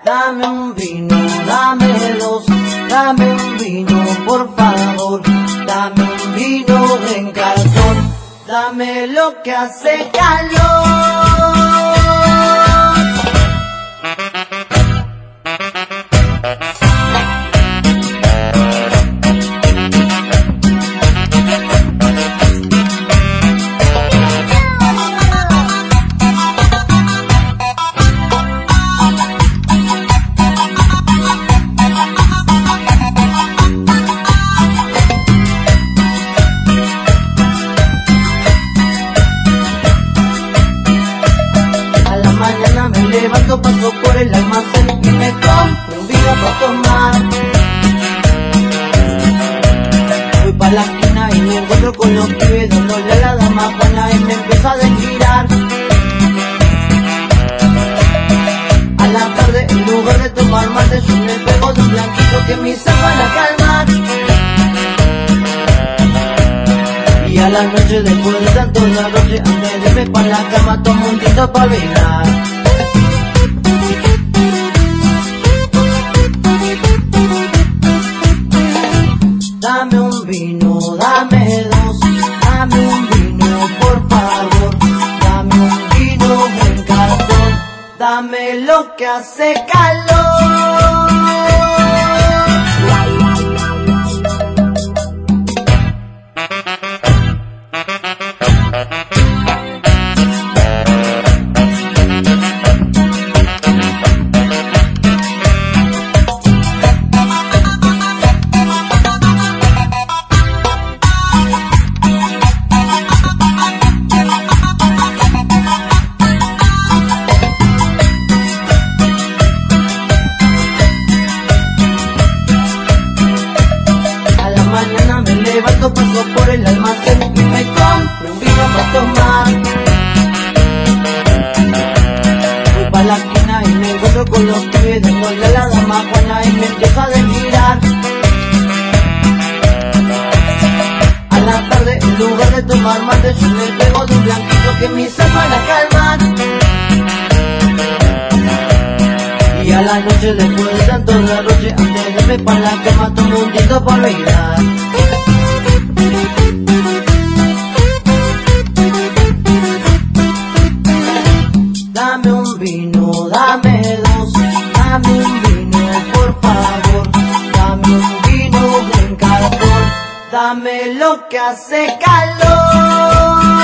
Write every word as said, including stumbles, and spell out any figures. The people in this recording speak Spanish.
Dame un vino, dame dos, dame un vino, por favor. Dame un vino en cartón, dame lo que hace calor. Mañana me levanto, paso por el almacén y me compro un vino para tomar. Voy pa' la esquina y me encuentro con los pibes dándole a la dama Juana y me empieza a desvirar. A la tarde, en lugar de tomar mate, yo me pego de un blanquito que me hizo para calmar. Y a la noche, después de tanto derroche, antes de irme pa' la cama, tomo un tinto pa' olvidar. Dame un vino, dame dos, dame un vino, por favor. Dame un vino en cartón, dame lo que hace calor. Mañana me levanto, paso por el almacén y me compro un vino para tomar. Voy pa' la esquina y me encuentro con los pibes dándole a la dama Juana y me empieza a desvirar. A la tarde, en lugar de tomar mate, yo me pego de un blanquito que me hizo para calmar. Y a la noche, después de tanto derroche, antes de irme pa' la cama, tomo un tinto pa' olvidar. Dame un vino, dame dos, dame un vino, por favor. Dame un vino en cartón, dame lo que hace calor.